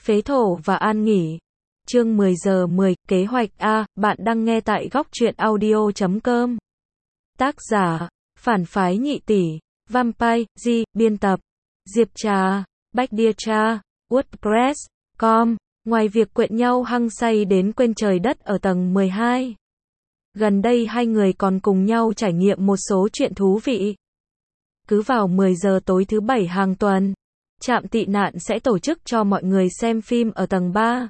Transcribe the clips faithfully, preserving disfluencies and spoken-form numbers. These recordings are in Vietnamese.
Phế Thổ và An Nghỉ. Chương mười giờ mười, kế hoạch A, bạn đang nghe tại góc truyện audio chấm com. Tác giả, Phản Phái Nhị Tỷ, Vampire, G, biên tập, Diệp Trà, Bách Đia Tra, WordPress, com. Ngoài việc quện nhau hăng say đến quên trời đất ở tầng mười hai, gần đây hai người còn cùng nhau trải nghiệm một số chuyện thú vị. Cứ vào mười giờ tối thứ bảy hàng tuần, trạm tị nạn sẽ tổ chức cho mọi người xem phim ở tầng ba.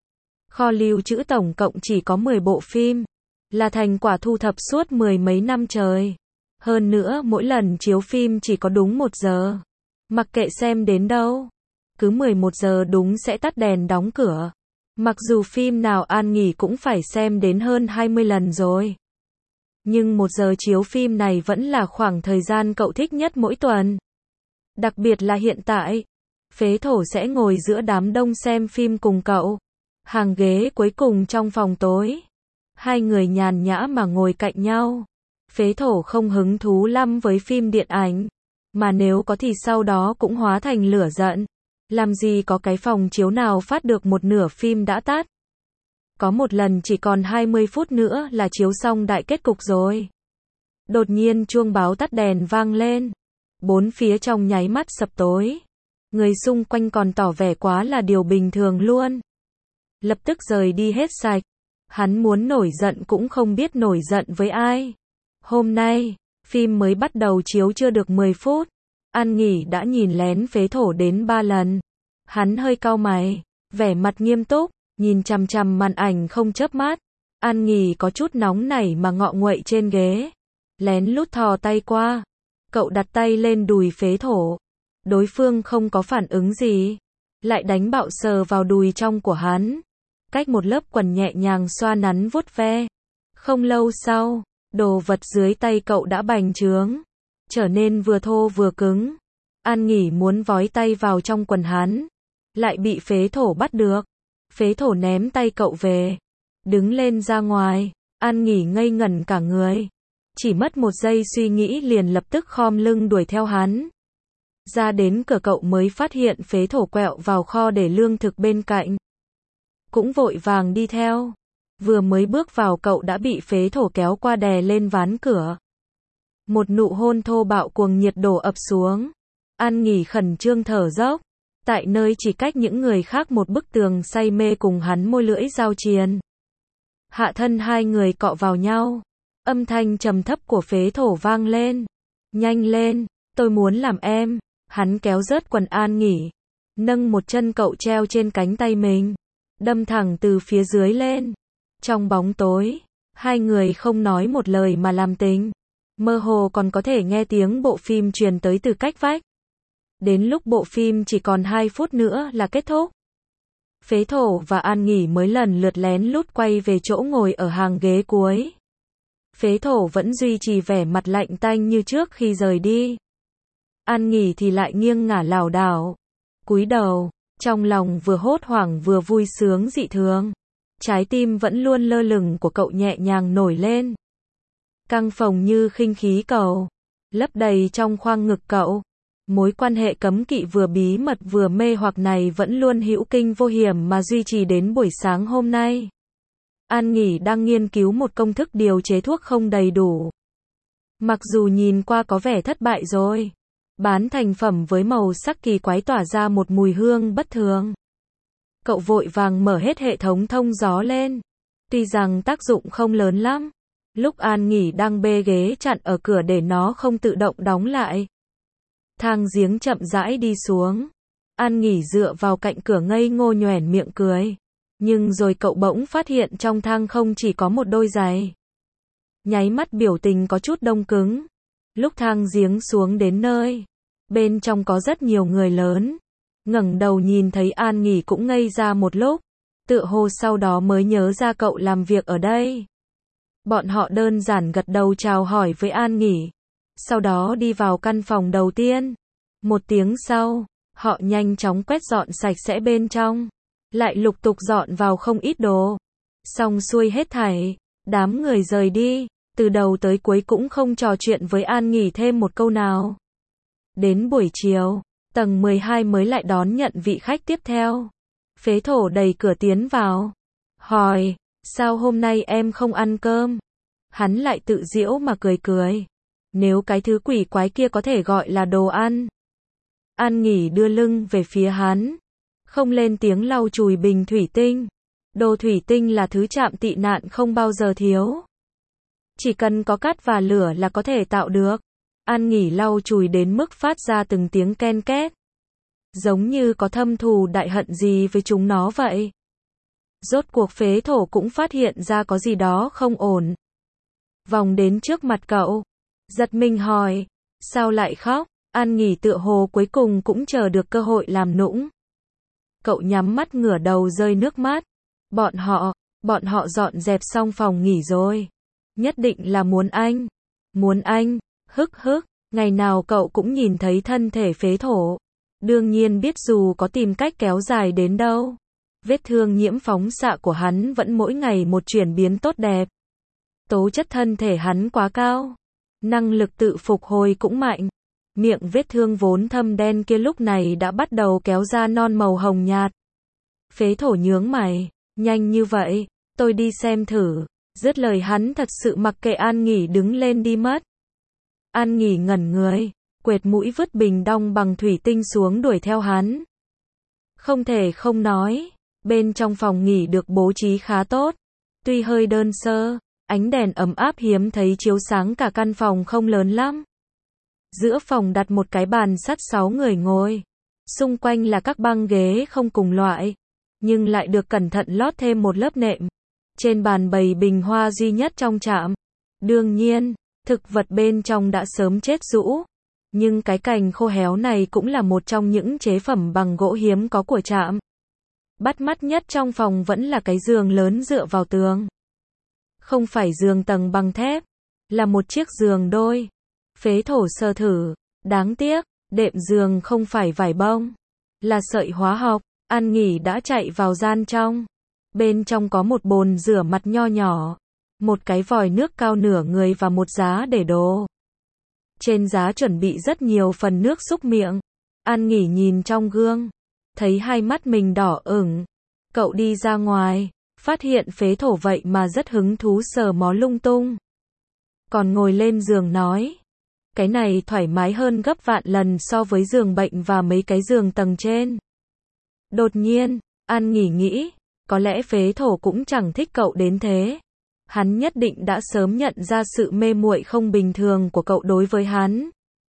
Kho lưu trữ tổng cộng chỉ có mười bộ phim, là thành quả thu thập suốt mười mấy năm trời. Hơn nữa mỗi lần chiếu phim chỉ có đúng một giờ. Mặc kệ xem đến đâu, cứ mười một giờ đúng sẽ tắt đèn đóng cửa. Mặc dù phim nào An Nghỉ cũng phải xem đến hơn hai mươi lần rồi. Nhưng một giờ chiếu phim này vẫn là khoảng thời gian cậu thích nhất mỗi tuần. Đặc biệt là hiện tại, Phế Thổ sẽ ngồi giữa đám đông xem phim cùng cậu. Hàng ghế cuối cùng trong phòng tối. Hai người nhàn nhã mà ngồi cạnh nhau. Phế Thổ không hứng thú lắm với phim điện ảnh, mà nếu có thì sau đó cũng hóa thành lửa giận. Làm gì có cái phòng chiếu nào phát được một nửa phim đã tắt. Có một lần chỉ còn hai mươi phút nữa là chiếu xong đại kết cục rồi. Đột nhiên chuông báo tắt đèn vang lên. Bốn phía trong nháy mắt sập tối. Người xung quanh còn tỏ vẻ quá là điều bình thường luôn. Lập tức rời đi hết sạch. Hắn muốn nổi giận cũng không biết nổi giận với ai. Hôm nay, phim mới bắt đầu chiếu chưa được mười phút. An Nghỉ đã nhìn lén Phế Thổ đến ba lần. Hắn hơi cau mày, vẻ mặt nghiêm túc, nhìn chằm chằm màn ảnh không chớp mắt. An Nghỉ có chút nóng nảy mà ngọ nguậy trên ghế. Lén lút thò tay qua. Cậu đặt tay lên đùi Phế Thổ. Đối phương không có phản ứng gì. Lại đánh bạo sờ vào đùi trong của hắn. Cách một lớp quần nhẹ nhàng xoa nắn vuốt ve. Không lâu sau, đồ vật dưới tay cậu đã bành trướng. Trở nên vừa thô vừa cứng. An Nghỉ muốn vói tay vào trong quần hắn. Lại bị Phế Thổ bắt được. Phế Thổ ném tay cậu về. Đứng lên ra ngoài. An Nghỉ ngây ngẩn cả người. Chỉ mất một giây suy nghĩ liền lập tức khom lưng đuổi theo hắn. Ra đến cửa cậu mới phát hiện Phế Thổ quẹo vào kho để lương thực bên cạnh. Cũng vội vàng đi theo. Vừa mới bước vào cậu đã bị Phế Thổ kéo qua đè lên ván cửa. Một nụ hôn thô bạo cuồng nhiệt đổ ập xuống. An Nghỉ khẩn trương thở dốc. Tại nơi chỉ cách những người khác một bức tường say mê cùng hắn môi lưỡi giao triền. Hạ thân hai người cọ vào nhau. Âm thanh trầm thấp của Phế Thổ vang lên. Nhanh lên, tôi muốn làm em. Hắn kéo rớt quần An Nghỉ. Nâng một chân cậu treo trên cánh tay mình. Đâm thẳng từ phía dưới lên. Trong bóng tối, hai người không nói một lời mà làm tình. Mơ hồ còn có thể nghe tiếng bộ phim truyền tới từ cách vách. Đến lúc bộ phim chỉ còn hai phút nữa là kết thúc. Phế Thổ và An Nghỉ mới lần lượt lén lút quay về chỗ ngồi ở hàng ghế cuối. Phế Thổ vẫn duy trì vẻ mặt lạnh tanh như trước khi rời đi. An Nghỉ thì lại nghiêng ngả lảo đảo, cúi đầu, trong lòng vừa hốt hoảng vừa vui sướng dị thường. Trái tim vẫn luôn lơ lửng của cậu nhẹ nhàng nổi lên. Căng phồng như khinh khí cầu, lấp đầy trong khoang ngực cậu. Mối quan hệ cấm kỵ vừa bí mật vừa mê hoặc này vẫn luôn hữu kinh vô hiểm mà duy trì đến buổi sáng hôm nay. An Nghỉ đang nghiên cứu một công thức điều chế thuốc không đầy đủ. Mặc dù nhìn qua có vẻ thất bại rồi. Bán thành phẩm với màu sắc kỳ quái tỏa ra một mùi hương bất thường. Cậu vội vàng mở hết hệ thống thông gió lên. Tuy rằng tác dụng không lớn lắm. Lúc An Nghỉ đang bê ghế chặn ở cửa để nó không tự động đóng lại. Thang giếng chậm rãi đi xuống. An Nghỉ dựa vào cạnh cửa ngây ngô nhoẻn miệng cười. Nhưng rồi cậu bỗng phát hiện trong thang không chỉ có một đôi giày. Nháy mắt biểu tình có chút đông cứng. Lúc thang giếng xuống đến nơi, bên trong có rất nhiều người lớn. Ngẩng đầu nhìn thấy An Nghỉ cũng ngây ra một lúc. Tựa hồ sau đó mới nhớ ra cậu làm việc ở đây. Bọn họ đơn giản gật đầu chào hỏi với An Nghỉ. Sau đó đi vào căn phòng đầu tiên. Một tiếng sau, họ nhanh chóng quét dọn sạch sẽ bên trong. Lại lục tục dọn vào không ít đồ. Xong xuôi hết thảy, đám người rời đi. Từ đầu tới cuối cũng không trò chuyện với An Nghỉ thêm một câu nào. Đến buổi chiều, tầng mười hai mới lại đón nhận vị khách tiếp theo. Phế thổ đẩy cửa tiến vào. Hỏi, sao hôm nay em không ăn cơm? Hắn lại tự giễu mà cười cười. Nếu cái thứ quỷ quái kia có thể gọi là đồ ăn. An Nghỉ đưa lưng về phía hắn. Không lên tiếng lau chùi bình thủy tinh. Đồ thủy tinh là thứ trạm tị nạn không bao giờ thiếu. Chỉ cần có cát và lửa là có thể tạo được. An Nghỉ lau chùi đến mức phát ra từng tiếng ken két. Giống như có thâm thù đại hận gì với chúng nó vậy. Rốt cuộc phế thổ cũng phát hiện ra có gì đó không ổn. Vòng đến trước mặt cậu. Giật mình hỏi. Sao lại khóc? An Nghỉ tựa hồ cuối cùng cũng chờ được cơ hội làm nũng. Cậu nhắm mắt ngửa đầu rơi nước mắt. Bọn họ, bọn họ dọn dẹp xong phòng nghỉ rồi. Nhất định là muốn anh. Muốn anh, hức hức, ngày nào cậu cũng nhìn thấy thân thể phế thổ. Đương nhiên biết dù có tìm cách kéo dài đến đâu. Vết thương nhiễm phóng xạ của hắn vẫn mỗi ngày một chuyển biến tốt đẹp. Tố chất thân thể hắn quá cao. Năng lực tự phục hồi cũng mạnh. Miệng vết thương vốn thâm đen kia lúc này đã bắt đầu kéo ra non màu hồng nhạt. Phế thổ nhướng mày. Nhanh như vậy, tôi đi xem thử. Dứt lời hắn thật sự mặc kệ An Nghỉ đứng lên đi mất. An Nghỉ ngẩn người, quệt mũi vứt bình đong bằng thủy tinh xuống đuổi theo hắn. Không thể không nói, bên trong phòng nghỉ được bố trí khá tốt. Tuy hơi đơn sơ, ánh đèn ấm áp hiếm thấy chiếu sáng cả căn phòng không lớn lắm. Giữa phòng đặt một cái bàn sắt sáu người ngồi. Xung quanh là các băng ghế không cùng loại, nhưng lại được cẩn thận lót thêm một lớp nệm. Trên bàn bày bình hoa duy nhất trong trạm. Đương nhiên, thực vật bên trong đã sớm chết rũ. Nhưng cái cành khô héo này cũng là một trong những chế phẩm bằng gỗ hiếm có của trạm. Bắt mắt nhất trong phòng vẫn là cái giường lớn dựa vào tường. Không phải giường tầng bằng thép, là một chiếc giường đôi. Phế thổ sơ thử, đáng tiếc, đệm giường không phải vải bông, là sợi hóa học. An Nghỉ đã chạy vào gian trong. Bên trong có một bồn rửa mặt nho nhỏ, một cái vòi nước cao nửa người và một giá để đồ. Trên giá chuẩn bị rất nhiều phần nước súc miệng. An Nghỉ nhìn trong gương, thấy hai mắt mình đỏ ửng. Cậu đi ra ngoài, phát hiện phế thổ vậy mà rất hứng thú sờ mó lung tung. Còn ngồi lên giường nói, cái này thoải mái hơn gấp vạn lần so với giường bệnh và mấy cái giường tầng trên. Đột nhiên, An Nghỉ nghĩ, có lẽ phế thổ cũng chẳng thích cậu đến thế. Hắn nhất định đã sớm nhận ra sự mê muội không bình thường của cậu đối với hắn.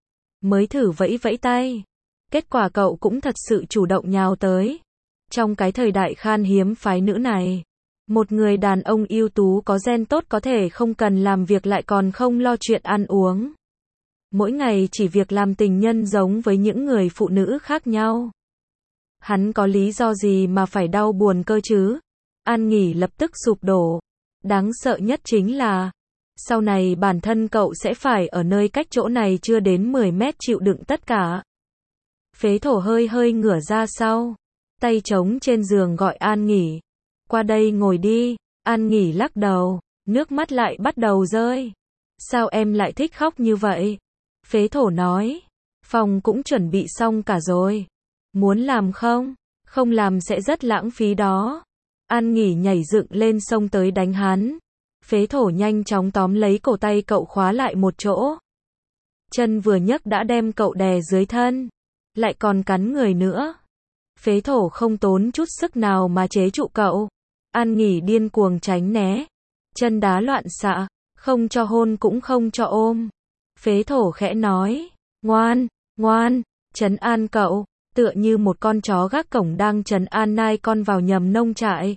Mới thử vẫy vẫy tay. Kết quả cậu cũng thật sự chủ động nhào tới. Trong cái thời đại khan hiếm phái nữ này, một người đàn ông ưu tú có gen tốt có thể không cần làm việc lại còn không lo chuyện ăn uống. Mỗi ngày chỉ việc làm tình nhân giống với những người phụ nữ khác nhau. Hắn có lý do gì mà phải đau buồn cơ chứ? An Nghỉ lập tức sụp đổ. Đáng sợ nhất chính là, sau này bản thân cậu sẽ phải ở nơi cách chỗ này chưa đến mười mét chịu đựng tất cả. Phế thổ hơi hơi ngửa ra sau, tay trống trên giường gọi An Nghỉ. Qua đây ngồi đi. An Nghỉ lắc đầu, nước mắt lại bắt đầu rơi. Sao em lại thích khóc như vậy? Phế thổ nói, phòng cũng chuẩn bị xong cả rồi. Muốn làm không? Không làm sẽ rất lãng phí đó. An Nghỉ nhảy dựng lên xông tới đánh hắn. Phế thổ nhanh chóng tóm lấy cổ tay cậu khóa lại một chỗ. Chân vừa nhấc đã đem cậu đè dưới thân. Lại còn cắn người nữa. Phế thổ không tốn chút sức nào mà chế trụ cậu. An Nghỉ điên cuồng tránh né. Chân đá loạn xạ. Không cho hôn cũng không cho ôm. Phế thổ khẽ nói. Ngoan, ngoan, trấn an cậu. Tựa như một con chó gác cổng đang trấn an nai con vào nhầm nông trại.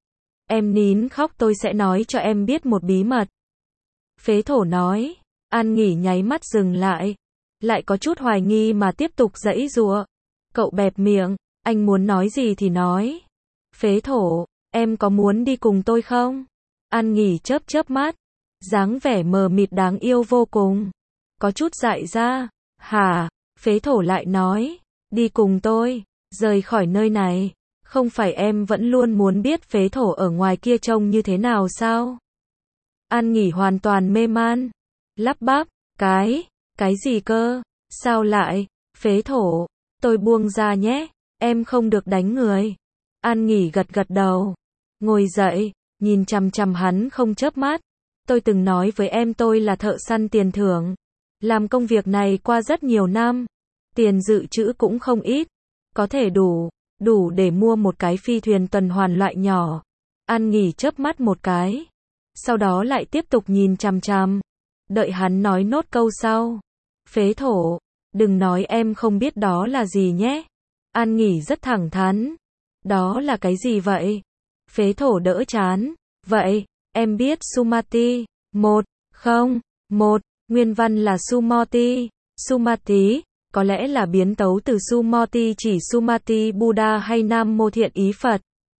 Em nín khóc tôi sẽ nói cho em biết một bí mật. Phế thổ nói. An Nghỉ nháy mắt dừng lại. Lại có chút hoài nghi mà tiếp tục giãy giụa. Cậu bẹp miệng. Anh muốn nói gì thì nói. Phế thổ. Em có muốn đi cùng tôi không? An Nghỉ chớp chớp mắt. Dáng vẻ mờ mịt đáng yêu vô cùng. Có chút dại ra. Hả? Phế thổ lại nói. Đi cùng tôi. Rời khỏi nơi này. Không phải em vẫn luôn muốn biết phế thổ ở ngoài kia trông như thế nào sao? An Nghỉ hoàn toàn mê man. Lắp bắp. Cái. Cái gì cơ? Sao lại? Phế thổ. Tôi buông ra nhé. Em không được đánh người. An Nghỉ gật gật đầu. Ngồi dậy, nhìn chằm chằm hắn không chớp mắt. Tôi từng nói với em tôi là thợ săn tiền thưởng. Làm công việc này qua rất nhiều năm. Tiền dự trữ cũng không ít. Có thể đủ, đủ để mua một cái phi thuyền tuần hoàn loại nhỏ. An Nghỉ chớp mắt một cái. Sau đó lại tiếp tục nhìn chằm chằm. Đợi hắn nói nốt câu sau. Phế thổ, đừng nói em không biết đó là gì nhé. An Nghỉ rất thẳng thắn. Đó là cái gì vậy? Phế thổ đỡ chán. Vậy, em biết Sumati. Một, không, một, nguyên văn là Sumati. Sumati, có lẽ là biến tấu từ Sumati chỉ Sumati Buddha hay Nam Mô Thiện Ý Phật.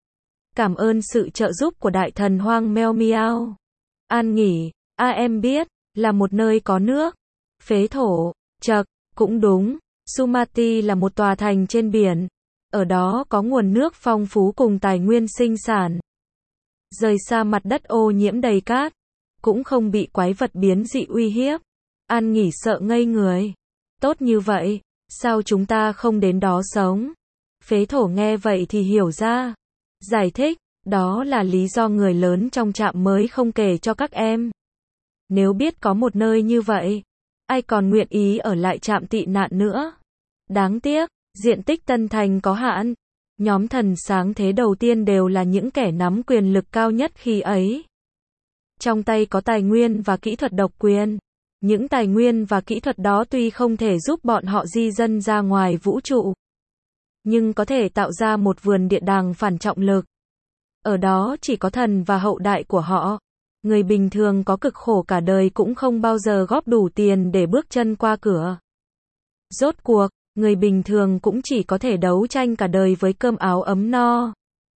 Cảm ơn sự trợ giúp của đại thần Hoang Meo Miao. An Nghỉ, a em biết, là một nơi có nước. Phế thổ, chậc, cũng đúng. Sumati là một tòa thành trên biển. Ở đó có nguồn nước phong phú cùng tài nguyên sinh sản. Rời xa mặt đất ô nhiễm đầy cát. Cũng không bị quái vật biến dị uy hiếp. An Nghỉ sợ ngây người. Tốt như vậy, sao chúng ta không đến đó sống? Phế thổ nghe vậy thì hiểu ra. Giải thích, đó là lý do người lớn trong trạm mới không kể cho các em. Nếu biết có một nơi như vậy, ai còn nguyện ý ở lại trạm tị nạn nữa? Đáng tiếc, diện tích Tân Thành có hạn. Nhóm thần sáng thế đầu tiên đều là những kẻ nắm quyền lực cao nhất khi ấy. Trong tay có tài nguyên và kỹ thuật độc quyền. Những tài nguyên và kỹ thuật đó tuy không thể giúp bọn họ di dân ra ngoài vũ trụ, nhưng có thể tạo ra một vườn địa đàng phản trọng lực. Ở đó chỉ có thần và hậu đại của họ. Người bình thường có cực khổ cả đời cũng không bao giờ góp đủ tiền để bước chân qua cửa. Rốt cuộc, người bình thường cũng chỉ có thể đấu tranh cả đời với cơm áo ấm no.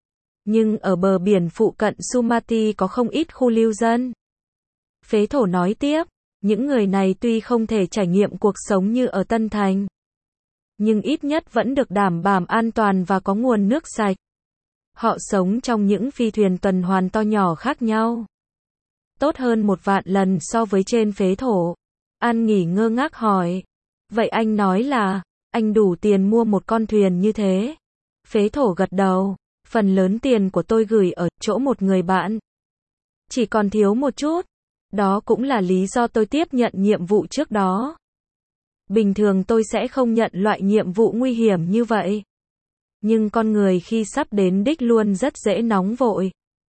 Nhưng ở bờ biển phụ cận Sumati có không ít khu lưu dân. Phế thổ nói tiếp, những người này tuy không thể trải nghiệm cuộc sống như ở Tân Thành, nhưng ít nhất vẫn được đảm bảo an toàn và có nguồn nước sạch. Họ sống trong những phi thuyền tuần hoàn to nhỏ khác nhau. Tốt hơn một vạn lần so với trên phế thổ. An Nghỉ ngơ ngác hỏi. Vậy anh nói là, anh đủ tiền mua một con thuyền như thế? Phế thổ gật đầu. Phần lớn tiền của tôi gửi ở chỗ một người bạn. Chỉ còn thiếu một chút. Đó cũng là lý do tôi tiếp nhận nhiệm vụ trước đó. Bình thường tôi sẽ không nhận loại nhiệm vụ nguy hiểm như vậy. Nhưng con người khi sắp đến đích luôn rất dễ nóng vội.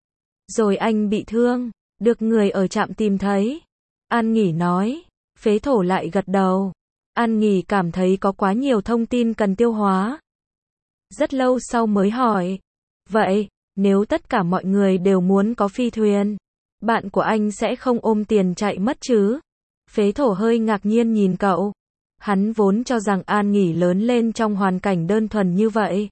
Rồi anh bị thương, được người ở trạm tìm thấy. An Nghỉ nói. Phế thổ lại gật đầu. An Nghỉ cảm thấy có quá nhiều thông tin cần tiêu hóa. Rất lâu sau mới hỏi. Vậy, nếu tất cả mọi người đều muốn có phi thuyền, bạn của anh sẽ không ôm tiền chạy mất chứ? Phế thổ hơi ngạc nhiên nhìn cậu. Hắn vốn cho rằng An Nghỉ lớn lên trong hoàn cảnh đơn thuần như vậy,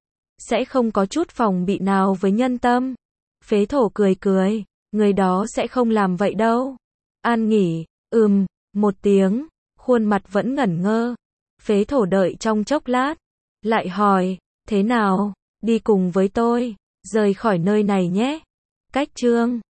sẽ không có chút phòng bị nào với nhân tâm. Phế thổ cười cười. Người đó sẽ không làm vậy đâu. An Nghỉ, ừm, một tiếng, khuôn mặt vẫn ngẩn ngơ. Phế thổ đợi trong chốc lát, lại hỏi, thế nào, đi cùng với tôi, rời khỏi nơi này nhé. Cách chương